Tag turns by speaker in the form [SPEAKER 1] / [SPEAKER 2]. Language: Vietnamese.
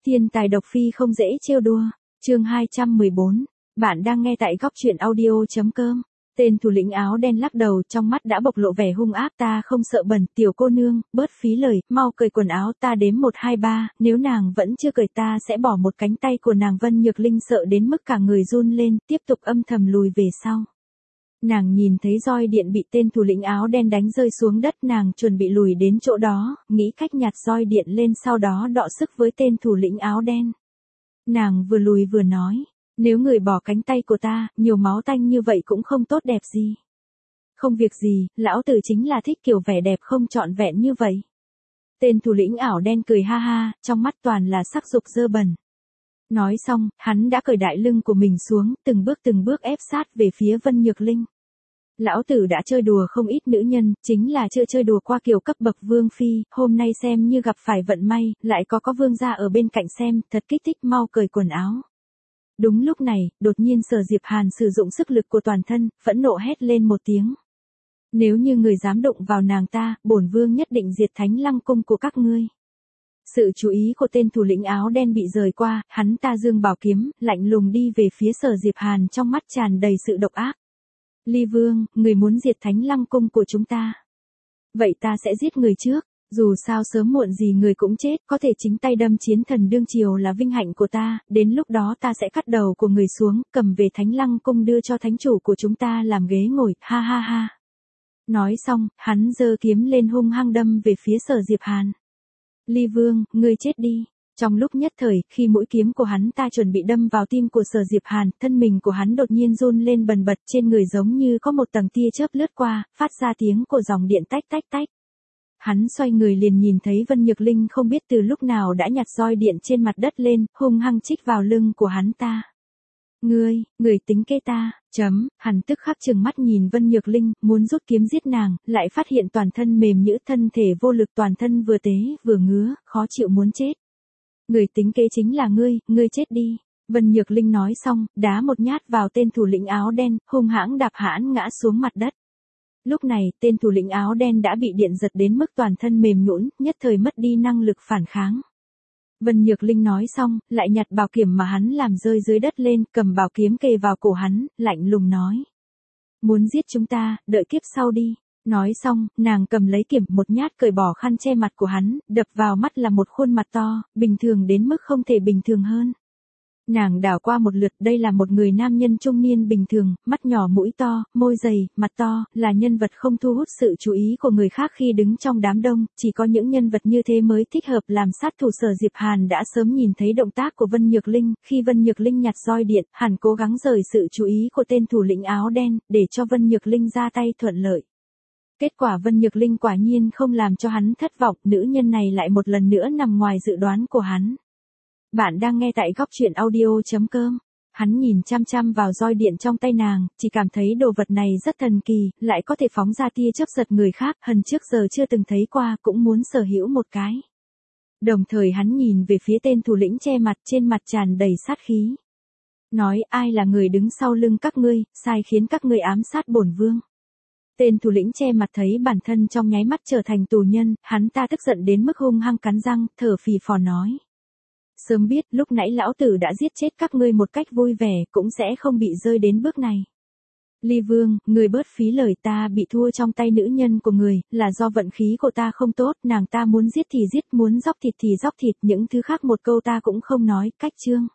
[SPEAKER 1] Thiên tài độc phi không dễ trêu đùa. Chương 214. Bạn đang nghe tại góc truyện audio.com. Tên thủ lĩnh áo đen lắc đầu, trong mắt đã bộc lộ vẻ hung ác. Ta không sợ bẩn, tiểu cô nương, bớt phí lời, mau cởi quần áo, ta đếm 1 2 3, nếu nàng vẫn chưa cởi ta sẽ bỏ một cánh tay của nàng. Vân Nhược Linh sợ đến mức cả người run lên, tiếp tục âm thầm lùi về sau. Nàng nhìn thấy roi điện bị tên thủ lĩnh áo đen đánh rơi xuống đất, nàng chuẩn bị lùi đến chỗ đó, nghĩ cách nhặt roi điện lên sau đó đọ sức với tên thủ lĩnh áo đen. Nàng vừa lùi vừa nói, nếu người bỏ cánh tay của ta, nhiều máu tanh như vậy cũng không tốt đẹp gì. Không việc gì, lão tử chính là thích kiểu vẻ đẹp không trọn vẹn như vậy. Tên thủ lĩnh áo đen cười ha ha, trong mắt toàn là sắc dục dơ bẩn. Nói xong, hắn đã cởi đại lưng của mình xuống, từng bước ép sát về phía Vân Nhược Linh. Lão tử đã chơi đùa không ít nữ nhân, chính là chưa chơi đùa qua kiểu cấp bậc vương phi, hôm nay xem như gặp phải vận may, lại có vương gia ở bên cạnh xem, thật kích thích, mau cởi quần áo. Đúng lúc này, đột nhiên Sở Diệp Hàn sử dụng sức lực của toàn thân, phẫn nộ hét lên một tiếng. Nếu như người dám đụng vào nàng ta, bổn vương nhất định diệt Thánh Lăng cung của các ngươi. Sự chú ý của tên thủ lĩnh áo đen bị rời qua, hắn ta giương bảo kiếm, lạnh lùng đi về phía Sở Diệp Hàn, trong mắt tràn đầy sự độc ác. Ly Vương, người muốn diệt Thánh Lăng cung của chúng ta. Vậy ta sẽ giết người trước, dù sao sớm muộn gì người cũng chết, có thể chính tay đâm chiến thần đương triều là vinh hạnh của ta, đến lúc đó ta sẽ cắt đầu của người xuống, cầm về Thánh Lăng cung đưa cho thánh chủ của chúng ta làm ghế ngồi, ha ha ha. Nói xong, hắn giơ kiếm lên hung hăng đâm về phía Sở Diệp Hàn. Ly Vương, ngươi chết đi. Trong lúc nhất thời, khi mũi kiếm của hắn ta chuẩn bị đâm vào tim của Sở Diệp Hàn, thân mình của hắn đột nhiên run lên bần bật, trên người giống như có một tầng tia chớp lướt qua, phát ra tiếng của dòng điện tách tách tách. Hắn xoay người liền nhìn thấy Vân Nhược Linh không biết từ lúc nào đã nhặt roi điện trên mặt đất lên, hung hăng chích vào lưng của hắn ta. Người tính kế ta, hắn tức khắc trừng mắt nhìn Vân Nhược Linh, muốn rút kiếm giết nàng, lại phát hiện toàn thân mềm nhũn, thân thể vô lực, toàn thân vừa tế, vừa ngứa, khó chịu muốn chết. Người tính kế chính là ngươi chết đi. Vân Nhược Linh nói xong, đá một nhát vào tên thủ lĩnh áo đen, hung hãn đạp hãn ngã xuống mặt đất. Lúc này, tên thủ lĩnh áo đen đã bị điện giật đến mức toàn thân mềm nhũn, nhất thời mất đi năng lực phản kháng. Vân Nhược Linh nói xong, lại nhặt bảo kiếm mà hắn làm rơi dưới đất lên, cầm bảo kiếm kề vào cổ hắn, lạnh lùng nói. Muốn giết chúng ta, đợi kiếp sau đi. Nói xong, nàng cầm lấy kiếm một nhát cởi bỏ khăn che mặt của hắn, đập vào mắt là một khuôn mặt to, bình thường đến mức không thể bình thường hơn. Nàng đảo qua một lượt, đây là một người nam nhân trung niên bình thường, mắt nhỏ mũi to, môi dày, mặt to, là nhân vật không thu hút sự chú ý của người khác khi đứng trong đám đông, chỉ có những nhân vật như thế mới thích hợp làm sát thủ. Sở Diệp Hàn đã sớm nhìn thấy động tác của Vân Nhược Linh, khi Vân Nhược Linh nhặt roi điện, hắn cố gắng rời sự chú ý của tên thủ lĩnh áo đen, để cho Vân Nhược Linh ra tay thuận lợi. Kết quả Vân Nhược Linh quả nhiên không làm cho hắn thất vọng, nữ nhân này lại một lần nữa nằm ngoài dự đoán của hắn. Bạn đang nghe tại góc truyện audio.com. Hắn nhìn chăm chăm vào roi điện trong tay nàng, chỉ cảm thấy đồ vật này rất thần kỳ, lại có thể phóng ra tia chớp giật người khác, hần trước giờ chưa từng thấy qua, cũng muốn sở hữu một cái. Đồng thời hắn nhìn về phía tên thủ lĩnh che mặt, trên mặt tràn đầy sát khí. Nói, ai là người đứng sau lưng các ngươi, sai khiến các ngươi ám sát bổn vương. Tên thủ lĩnh che mặt thấy bản thân trong nháy mắt trở thành tù nhân, hắn ta tức giận đến mức hung hăng cắn răng, thở phì phò nói. Sớm biết, lúc nãy lão tử đã giết chết các ngươi một cách vui vẻ, cũng sẽ không bị rơi đến bước này. Ly Vương, người bớt phí lời, ta bị thua trong tay nữ nhân của người, là do vận khí của ta không tốt, nàng ta muốn giết thì giết, muốn dóc thịt thì dóc thịt, những thứ khác một câu ta cũng không nói, cách chương.